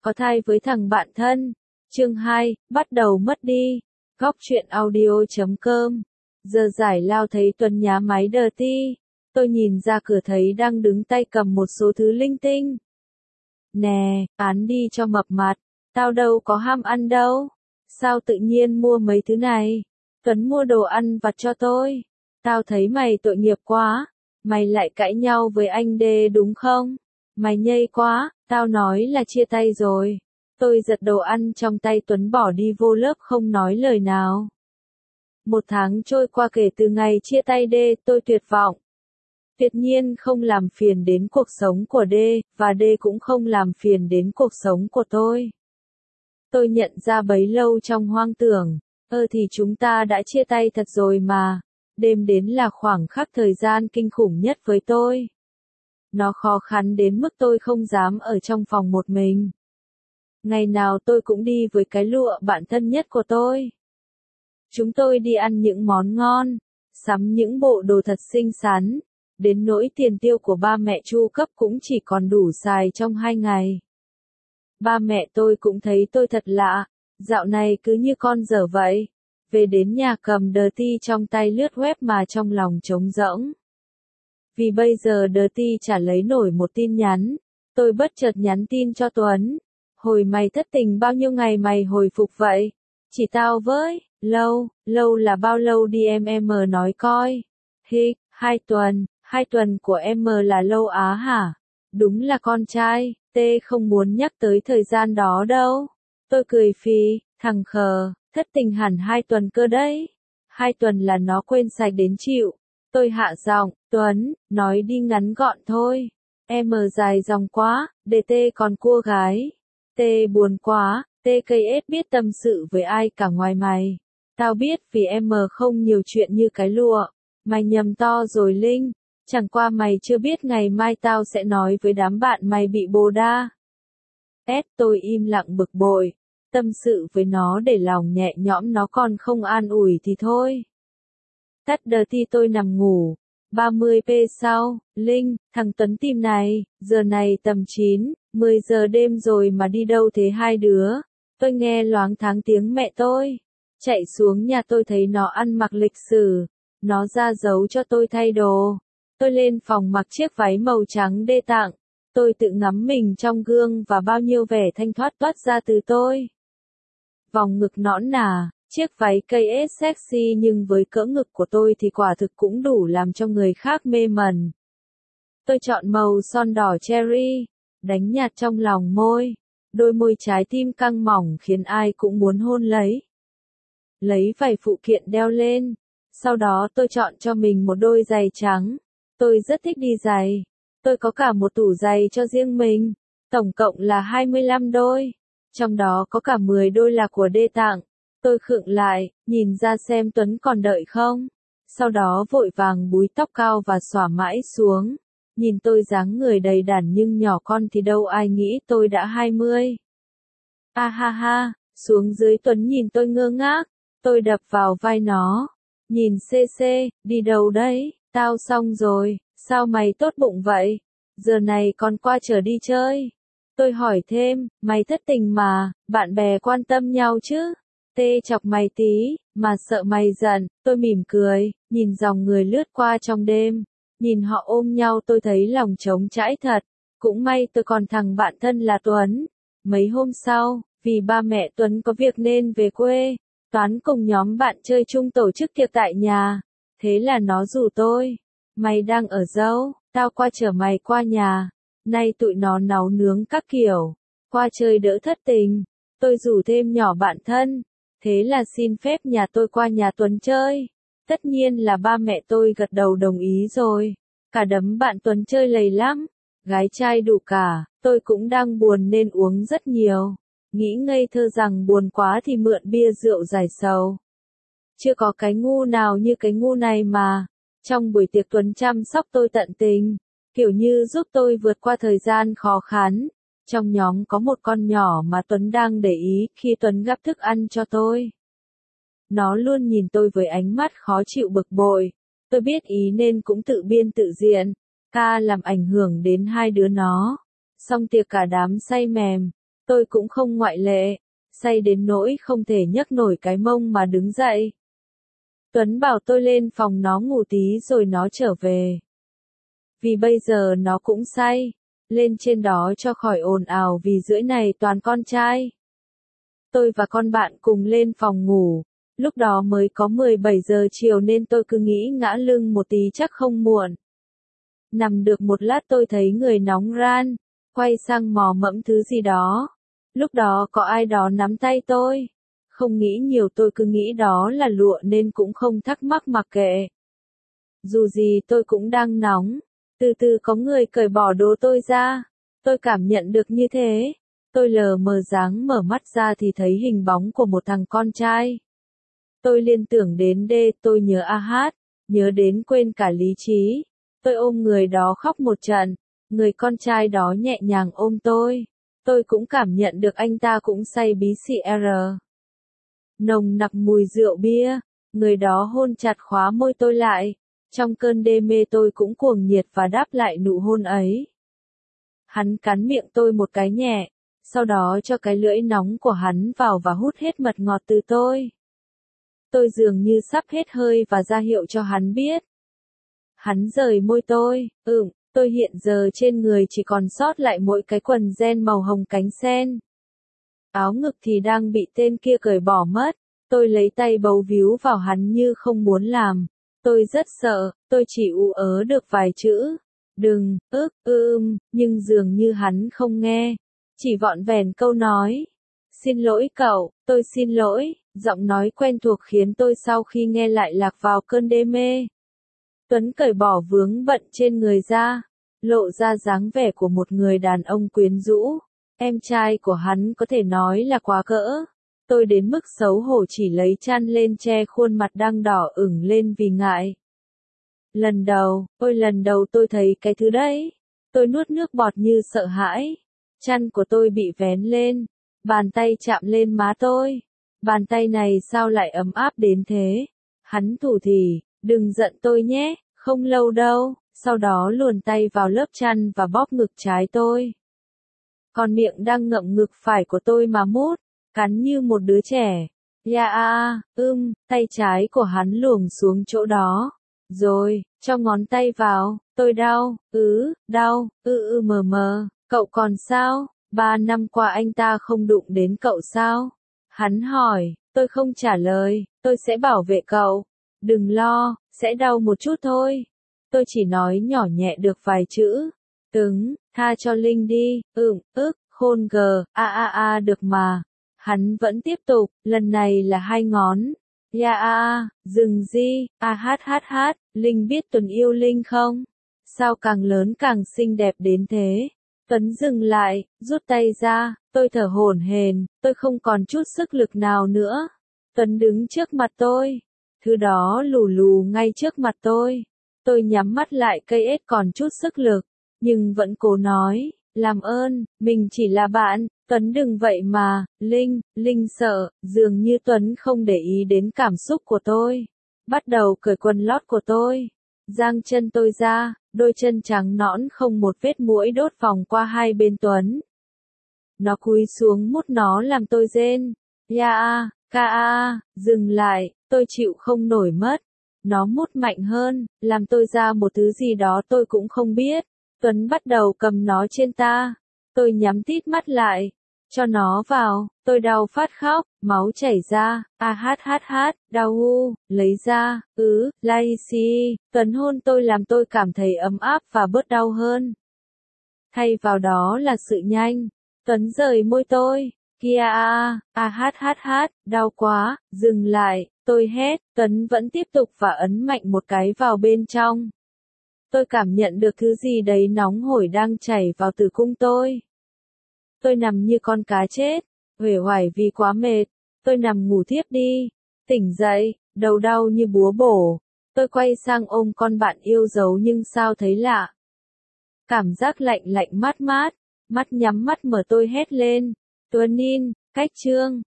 có thai với thằng bạn thân. Chương 2, bắt đầu mất đi. Góc truyện audio.com. Giờ giải lao thấy Tuấn nhá máy Dirty. Tôi nhìn ra cửa thấy đang đứng tay cầm một số thứ linh tinh. Nè, bán đi cho mập mặt. Tao đâu có ham ăn đâu. Sao tự nhiên mua mấy thứ này? Tuấn mua đồ ăn vặt cho tôi. Tao thấy mày tội nghiệp quá. Mày lại cãi nhau với anh đê đúng không? Mày nhây quá, tao nói là chia tay rồi. Tôi giật đồ ăn trong tay Tuấn bỏ đi vô lớp không nói lời nào. 1 tháng trôi qua kể từ ngày chia tay đê, tôi tuyệt vọng. Tuyệt nhiên không làm phiền đến cuộc sống của đê, và đê cũng không làm phiền đến cuộc sống của tôi. Tôi nhận ra bấy lâu trong hoang tưởng, thì chúng ta đã chia tay thật rồi mà. Đêm đến là khoảng khắc thời gian kinh khủng nhất với tôi. Nó khó khăn đến mức tôi không dám ở trong phòng một mình. Ngày nào tôi cũng đi với cái lụa bạn thân nhất của tôi. Chúng tôi đi ăn những món ngon, sắm những bộ đồ thật xinh xắn, đến nỗi tiền tiêu của ba mẹ chu cấp cũng chỉ còn đủ xài trong 2 ngày. Ba mẹ tôi cũng thấy tôi thật lạ, dạo này cứ như con dở vậy. Về đến nhà cầm Dirty trong tay lướt web mà trong lòng trống rỗng. Vì bây giờ Dirty chả lấy nổi một tin nhắn, tôi bất chợt nhắn tin cho Tuấn. Hồi mày thất tình bao nhiêu ngày mày hồi phục vậy? Chỉ tao với, lâu là bao lâu đi em nói coi. 2 tuần, 2 tuần của em là lâu á hả? Đúng là con trai, tê không muốn nhắc tới thời gian đó đâu. Tôi cười phì, thằng khờ, thất tình hẳn 2 tuần cơ đấy. 2 tuần là nó quên sạch đến chịu. Tôi hạ giọng, Tuấn, nói đi ngắn gọn thôi. Em dài dòng quá, để tê còn cua gái. Tê buồn quá, TKS biết tâm sự với ai cả ngoài mày. Tao biết vì em không nhiều chuyện như cái lụa. Mày nhầm to rồi Linh. Chẳng qua mày chưa biết ngày mai tao sẽ nói với đám bạn mày bị bồ đa. Tôi im lặng bực bội. Tâm sự với nó để lòng nhẹ nhõm nó còn không an ủi thì thôi. Tắt Dirty tôi nằm ngủ. 30p sau, Linh, thằng Tuấn tìm này, giờ này tầm 9, 10 giờ đêm rồi mà đi đâu thế hai đứa. Tôi nghe loáng thoáng tiếng mẹ tôi. Chạy xuống nhà tôi thấy nó ăn mặc lịch sử. Nó ra giấu cho tôi thay đồ. Tôi lên phòng mặc chiếc váy màu trắng đê tặng. Tôi tự ngắm mình trong gương và bao nhiêu vẻ thanh thoát toát ra từ tôi. Vòng ngực nõn nà, chiếc váy KS sexy nhưng với cỡ ngực của tôi thì quả thực cũng đủ làm cho người khác mê mẩn. Tôi chọn màu son đỏ cherry, đánh nhạt trong lòng môi, đôi môi trái tim căng mỏng khiến ai cũng muốn hôn lấy. Lấy vài phụ kiện đeo lên, sau đó tôi chọn cho mình một đôi giày trắng. Tôi rất thích đi giày, tôi có cả một tủ giày cho riêng mình, tổng cộng là 25 đôi, trong đó có cả 10 đôi là của đê tặng. Tôi khựng lại, nhìn ra xem Tuấn còn đợi không. Sau đó vội vàng búi tóc cao và xõa mãi xuống. Nhìn tôi dáng người đầy đặn nhưng nhỏ con thì đâu ai nghĩ tôi đã 20. Ha ha ha, xuống dưới Tuấn nhìn tôi ngơ ngác. Tôi đập vào vai nó. Nhìn CC, đi đâu đấy? Tao xong rồi, sao mày tốt bụng vậy? Giờ này còn qua chợ đi chơi. Tôi hỏi thêm, mày thất tình mà, bạn bè quan tâm nhau chứ? Tê chọc mày tí, mà sợ mày giận. Tôi mỉm cười, nhìn dòng người lướt qua trong đêm. Nhìn họ ôm nhau tôi thấy lòng trống trải thật. Cũng may tôi còn thằng bạn thân là Tuấn. Mấy hôm sau, vì ba mẹ Tuấn có việc nên về quê. Toán cùng nhóm bạn chơi chung tổ chức tiệc tại nhà. Thế là nó rủ tôi. Mày đang ở đâu? Tao qua chở mày qua nhà. Nay tụi nó nấu nướng các kiểu. Qua chơi đỡ thất tình. Tôi rủ thêm nhỏ bạn thân. Thế là xin phép nhà tôi qua nhà Tuấn chơi. Tất nhiên là ba mẹ tôi gật đầu đồng ý rồi. Cả đám bạn Tuấn chơi lầy lắm. Gái trai đủ cả. Tôi cũng đang buồn nên uống rất nhiều. Nghĩ ngây thơ rằng buồn quá thì mượn bia rượu giải sầu. Chưa có cái ngu nào như cái ngu này mà. Trong buổi tiệc Tuấn chăm sóc tôi tận tình. Kiểu như giúp tôi vượt qua thời gian khó khăn. Trong nhóm có một con nhỏ mà Tuấn đang để ý khi Tuấn gắp thức ăn cho tôi. Nó luôn nhìn tôi với ánh mắt khó chịu bực bội. Tôi biết ý nên cũng tự biên tự diện. Ca làm ảnh hưởng đến hai đứa nó. Xong tiệc cả đám say mềm. Tôi cũng không ngoại lệ, say đến nỗi không thể nhấc nổi cái mông mà đứng dậy. Tuấn bảo tôi lên phòng nó ngủ tí rồi nó trở về. Vì bây giờ nó cũng say, lên trên đó cho khỏi ồn ào vì dưới này toàn con trai. Tôi và con bạn cùng lên phòng ngủ, lúc đó mới có 17 giờ chiều nên tôi cứ nghĩ ngã lưng một tí chắc không muộn. Nằm được một lát tôi thấy người nóng ran, quay sang mò mẫm thứ gì đó. Lúc đó có ai đó nắm tay tôi. Không nghĩ nhiều tôi cứ nghĩ đó là lụa nên cũng không thắc mắc mặc kệ. Dù gì tôi cũng đang nóng. Từ từ có người cởi bỏ đồ tôi ra. Tôi cảm nhận được như thế. Tôi lờ mờ dáng mở mắt ra thì thấy hình bóng của một thằng con trai. Tôi liên tưởng đến tôi nhớ hát, nhớ đến quên cả lý trí. Tôi ôm người đó khóc một trận. Người con trai đó nhẹ nhàng ôm tôi. Tôi cũng cảm nhận được anh ta cũng say bí xị nồng nặc mùi rượu bia. Người đó hôn chặt khóa môi tôi lại. Trong cơn đê mê tôi cũng cuồng nhiệt và đáp lại nụ hôn ấy. Hắn cắn miệng tôi một cái nhẹ, sau đó cho cái lưỡi nóng của hắn vào và hút hết mật ngọt từ tôi. Tôi dường như sắp hết hơi và ra hiệu cho hắn biết. Hắn rời môi tôi, tôi hiện giờ trên người chỉ còn sót lại mỗi cái quần ren màu hồng cánh sen. Áo ngực thì đang bị tên kia cởi bỏ mất. Tôi lấy tay bấu víu vào hắn như không muốn làm. Tôi rất sợ, tôi chỉ được vài chữ. Đừng, nhưng dường như hắn không nghe. Chỉ vọn vẹn câu nói. Xin lỗi cậu, tôi xin lỗi. Giọng nói quen thuộc khiến tôi sau khi nghe lại lạc vào cơn đê mê. Tuấn cởi bỏ vướng bận trên người ra, lộ ra dáng vẻ của một người đàn ông quyến rũ. Em trai của hắn có thể nói là quá cỡ. Tôi đến mức xấu hổ chỉ lấy chăn lên che khuôn mặt đang đỏ ửng lên vì ngại. Lần đầu tôi thấy cái thứ đấy. Tôi nuốt nước bọt như sợ hãi. Chăn của tôi bị vén lên. Bàn tay chạm lên má tôi. Bàn tay này sao lại ấm áp đến thế? Hắn thủ thỉ, đừng giận tôi nhé, không lâu đâu. Sau đó luồn tay vào lớp chăn và bóp ngực trái tôi. Còn miệng đang ngậm ngực phải của tôi mà mút, cắn như một đứa trẻ. Tay trái của hắn luồn xuống chỗ đó. Rồi, cho ngón tay vào, tôi đau, mờ, cậu còn sao? 3 năm qua anh ta không đụng đến cậu sao? Hắn hỏi, tôi không trả lời, tôi sẽ bảo vệ cậu. Đừng lo, sẽ đau một chút thôi. Tôi chỉ nói nhỏ nhẹ được vài chữ. Tha cho Linh đi, khôn gờ, được mà. Hắn vẫn tiếp tục, lần này là 2 ngón. Dừng gì, hát, Linh biết Tuấn yêu Linh không? Sao càng lớn càng xinh đẹp đến thế? Tuấn dừng lại, rút tay ra, tôi thở hổn hển, tôi không còn chút sức lực nào nữa. Tuấn đứng trước mặt tôi, thứ đó lù lù ngay trước mặt tôi. Tôi nhắm mắt lại cây ếch còn chút sức lực, nhưng vẫn cố nói, làm ơn, mình chỉ là bạn, Tuấn đừng vậy mà, Linh sợ, dường như Tuấn không để ý đến cảm xúc của tôi. Bắt đầu cởi quần lót của tôi, giang chân tôi ra, đôi chân trắng nõn không một vết muỗi đốt vòng qua hai bên Tuấn. Nó cúi xuống mút nó làm tôi rên, dừng lại, tôi chịu không nổi mất. Nó mút mạnh hơn, làm tôi ra một thứ gì đó tôi cũng không biết. Tuấn bắt đầu cầm nó trên ta. Tôi nhắm tít mắt lại. Cho nó vào, tôi đau phát khóc, máu chảy ra. Đau lấy ra, lai xì. Tuấn hôn tôi làm tôi cảm thấy ấm áp và bớt đau hơn. Thay vào đó là sự nhanh. Tuấn rời môi tôi. Đau quá, dừng lại. Tôi hét, Tuấn vẫn tiếp tục và ấn mạnh một cái vào bên trong. Tôi cảm nhận được thứ gì đấy nóng hổi đang chảy vào tử cung tôi. Tôi nằm như con cá chết, uể oải vì quá mệt. Tôi nằm ngủ thiếp đi. Tỉnh dậy, đầu đau như búa bổ. Tôi quay sang ôm con bạn yêu dấu nhưng sao thấy lạ. Cảm giác lạnh lạnh mát mát. Mắt nhắm mắt mở tôi hét lên. Tuấn in, cách chương.